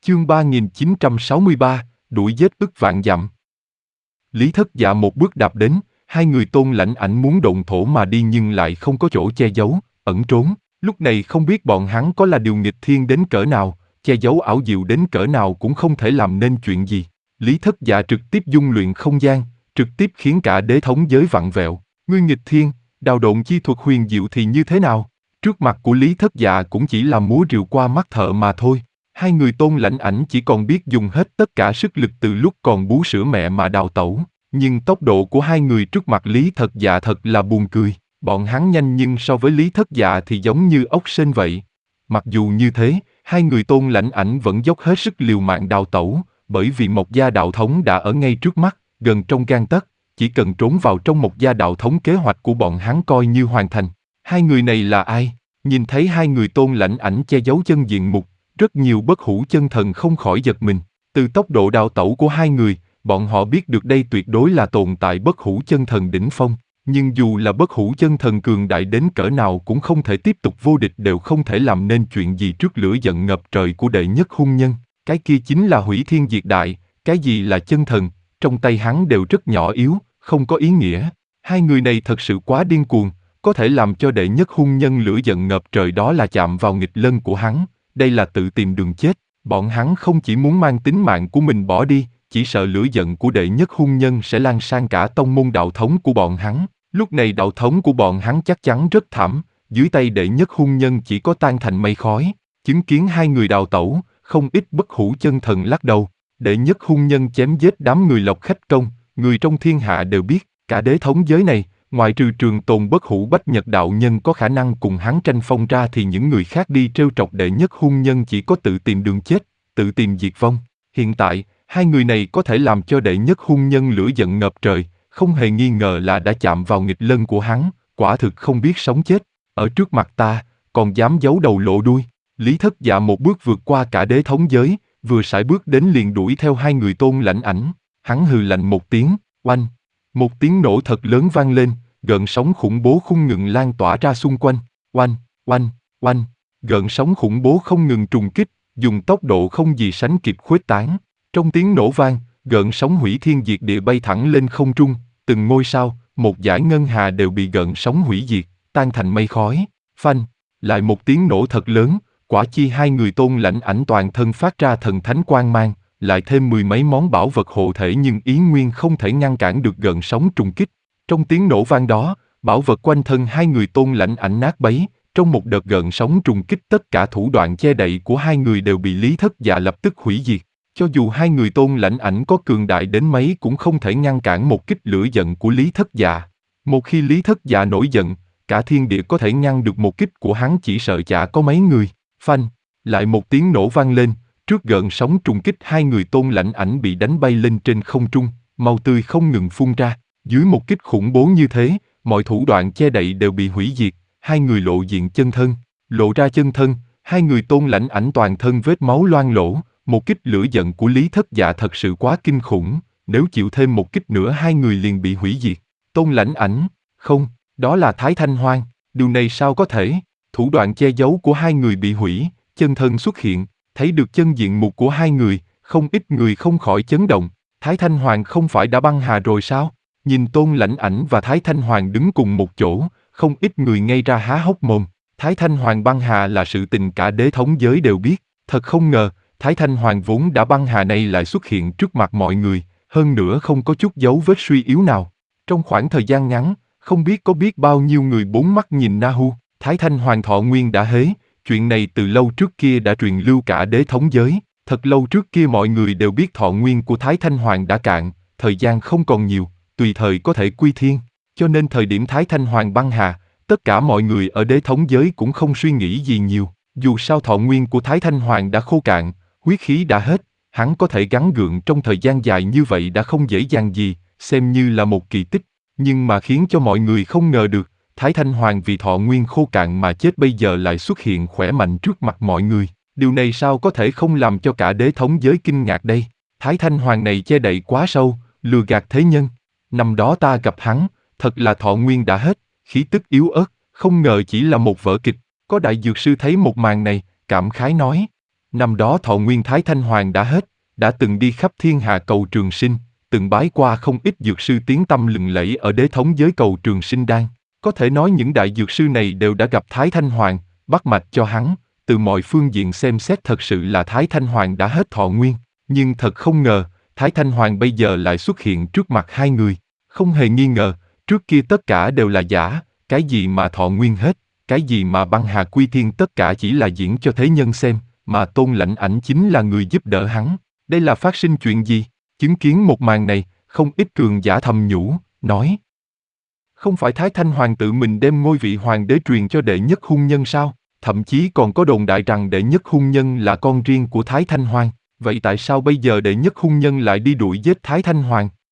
Chương 3963, đuổi giết ức vạn dặm. Lý Thất Dạ một bước đạp đến, hai người Tôn Lãnh Ảnh muốn độn thổ mà đi nhưng lại không có chỗ che giấu, ẩn trốn. Lúc này không biết bọn hắn có là điều nghịch thiên đến cỡ nào, che giấu ảo diệu đến cỡ nào cũng không thể làm nên chuyện gì. Lý Thất Dạ trực tiếp dung luyện không gian, trực tiếp khiến cả đế thống giới vặn vẹo. Ngươi nghịch thiên, đào độn chi thuật huyền diệu thì như thế nào? Trước mặt của Lý Thất Dạ cũng chỉ là múa rìu qua mắt thợ mà thôi. Hai người Tôn Lãnh Ảnh chỉ còn biết dùng hết tất cả sức lực từ lúc còn bú sữa mẹ mà đào tẩu. Nhưng tốc độ của hai người trước mặt Lý Thất Dạ thật là buồn cười. Bọn hắn nhanh nhưng so với Lý Thất Dạ thì giống như ốc sên vậy. Mặc dù như thế, hai người Tôn Lãnh Ảnh vẫn dốc hết sức liều mạng đào tẩu, bởi vì Mộc Gia Đạo Thống đã ở ngay trước mắt, gần trong gang tấc, chỉ cần trốn vào trong Mộc Gia Đạo Thống kế hoạch của bọn hắn coi như hoàn thành. Hai người này là ai? Nhìn thấy hai người Tôn Lãnh Ảnh che giấu chân diện mục, rất nhiều bất hủ chân thần không khỏi giật mình. Từ tốc độ đào tẩu của hai người, bọn họ biết được đây tuyệt đối là tồn tại bất hủ chân thần đỉnh phong. Nhưng dù là bất hủ chân thần cường đại đến cỡ nào cũng không thể tiếp tục vô địch, đều không thể làm nên chuyện gì trước lửa giận ngập trời của đệ nhất hung nhân. Cái kia chính là hủy thiên diệt đại, cái gì là chân thần, trong tay hắn đều rất nhỏ yếu, không có ý nghĩa. Hai người này thật sự quá điên cuồng, có thể làm cho đệ nhất hung nhân lửa giận ngập trời đó là chạm vào nghịch lân của hắn. Đây là tự tìm đường chết. Bọn hắn không chỉ muốn mang tính mạng của mình bỏ đi, chỉ sợ lửa giận của đệ nhất hung nhân sẽ lan sang cả tông môn đạo thống của bọn hắn. Lúc này đạo thống của bọn hắn chắc chắn rất thảm, dưới tay đệ nhất hung nhân chỉ có tan thành mây khói. Chứng kiến hai người đào tẩu, không ít bất hủ chân thần lắc đầu. Đệ nhất hung nhân chém giết đám người Lộc Khách Công, người trong thiên hạ đều biết, cả đế thống giới này, ngoại trừ Trường Tồn bất hủ Bách Nhật đạo nhân có khả năng cùng hắn tranh phong ra thì những người khác đi trêu chọc đệ nhất hung nhân chỉ có tự tìm đường chết, tự tìm diệt vong. Hiện tại, hai người này có thể làm cho đệ nhất hung nhân lửa giận ngập trời, không hề nghi ngờ là đã chạm vào nghịch lân của hắn, quả thực không biết sống chết. Ở trước mặt ta, còn dám giấu đầu lộ đuôi. Lý Thất Dạ một bước vượt qua cả đế thống giới, vừa sải bước đến liền đuổi theo hai người Tôn Lãnh Ảnh. Hắn hừ lạnh một tiếng, oanh. Một tiếng nổ thật lớn vang lên, gợn sóng khủng bố không ngừng lan tỏa ra xung quanh, oanh, oanh, oanh. Gợn sóng khủng bố không ngừng trùng kích, dùng tốc độ không gì sánh kịp khuếch tán. Trong tiếng nổ vang, gợn sóng hủy thiên diệt địa bay thẳng lên không trung, từng ngôi sao, một dải ngân hà đều bị gợn sóng hủy diệt, tan thành mây khói. Phanh, lại một tiếng nổ thật lớn, quả chi hai người Tôn Lãnh Ảnh toàn thân phát ra thần thánh quang mang, lại thêm mười mấy món bảo vật hộ thể nhưng ý nguyên không thể ngăn cản được gợn sóng trùng kích. Trong tiếng nổ vang đó, bảo vật quanh thân hai người Tôn Lãnh Ảnh nát bấy, trong một đợt gợn sóng trùng kích tất cả thủ đoạn che đậy của hai người đều bị Lý Thất Dạ lập tức hủy diệt. Cho dù hai người Tôn Lãnh Ảnh có cường đại đến mấy cũng không thể ngăn cản một kích lửa giận của Lý Thất Dạ. Một khi Lý Thất Dạ nổi giận, cả thiên địa có thể ngăn được một kích của hắn chỉ sợ chả có mấy người. Phanh, lại một tiếng nổ vang lên, trước gợn sóng trùng kích hai người Tôn Lãnh Ảnh bị đánh bay lên trên không trung, máu tươi không ngừng phun ra. Dưới một kích khủng bố như thế, mọi thủ đoạn che đậy đều bị hủy diệt, hai người lộ diện chân thân. Lộ ra chân thân, hai người Tôn Lãnh Ảnh toàn thân vết máu loang lổ, một kích lửa giận của Lý Thất Dạ thật sự quá kinh khủng, nếu chịu thêm một kích nữa hai người liền bị hủy diệt. Tôn Lãnh Ảnh, không, đó là Thái Thanh Hoang, điều này sao có thể? Thủ đoạn che giấu của hai người bị hủy, chân thân xuất hiện, thấy được chân diện mục của hai người, không ít người không khỏi chấn động. Thái Thanh Hoàng không phải đã băng hà rồi sao? Nhìn Tôn Lãnh Ảnh và Thái Thanh Hoàng đứng cùng một chỗ, không ít người ngây ra há hốc mồm. Thái Thanh Hoàng băng hà là sự tình cả đế thống giới đều biết, thật không ngờ, Thái Thanh Hoàng vốn đã băng hà này lại xuất hiện trước mặt mọi người, hơn nữa không có chút dấu vết suy yếu nào. Trong khoảng thời gian ngắn, không biết có biết bao nhiêu người bốn mắt nhìn Na Hu. Thái Thanh Hoàng thọ nguyên đã hế, chuyện này từ lâu trước kia đã truyền lưu cả đế thống giới. Thật lâu trước kia mọi người đều biết thọ nguyên của Thái Thanh Hoàng đã cạn, thời gian không còn nhiều, tùy thời có thể quy thiên. Cho nên thời điểm Thái Thanh Hoàng băng hà, tất cả mọi người ở đế thống giới cũng không suy nghĩ gì nhiều. Dù sao thọ nguyên của Thái Thanh Hoàng đã khô cạn, huyết khí đã hết, hắn có thể gắng gượng trong thời gian dài như vậy đã không dễ dàng gì, xem như là một kỳ tích. Nhưng mà khiến cho mọi người không ngờ được, Thái Thanh Hoàng vì thọ nguyên khô cạn mà chết bây giờ lại xuất hiện khỏe mạnh trước mặt mọi người. Điều này sao có thể không làm cho cả đế thống giới kinh ngạc đây? Thái Thanh Hoàng này che đậy quá sâu, lừa gạt thế nhân. Năm đó ta gặp hắn, thật là thọ nguyên đã hết, khí tức yếu ớt, không ngờ chỉ là một vở kịch. Có đại dược sư thấy một màn này, cảm khái nói. Năm đó thọ nguyên Thái Thanh Hoàng đã hết, đã từng đi khắp thiên hạ cầu trường sinh, từng bái qua không ít dược sư tiếng tăm lừng lẫy ở đế thống giới cầu trường sinh đan. Có thể nói những đại dược sư này đều đã gặp Thái Thanh Hoàng, bắt mạch cho hắn, từ mọi phương diện xem xét thật sự là Thái Thanh Hoàng đã hết thọ nguyên. Nhưng thật không ngờ, Thái Thanh Hoàng bây giờ lại xuất hiện trước mặt hai người. Không hề nghi ngờ, trước kia tất cả đều là giả, cái gì mà thọ nguyên hết, cái gì mà băng hà quy thiên tất cả chỉ là diễn cho thế nhân xem, mà Tôn Lãnh Ảnh chính là người giúp đỡ hắn. Đây là phát sinh chuyện gì? Chứng kiến một màn này, không ít cường giả thầm nhủ, nói. Không phải Thái Thanh Hoàng tự mình đem ngôi vị hoàng đế truyền cho đệ nhất hung nhân sao? Thậm chí còn có đồn đại rằng đệ nhất hung nhân là con riêng của Thái Thanh Hoàng. Vậy tại sao bây giờ đệ nhất hung nhân lại đi đuổi giết Thái Thanh Hoàng?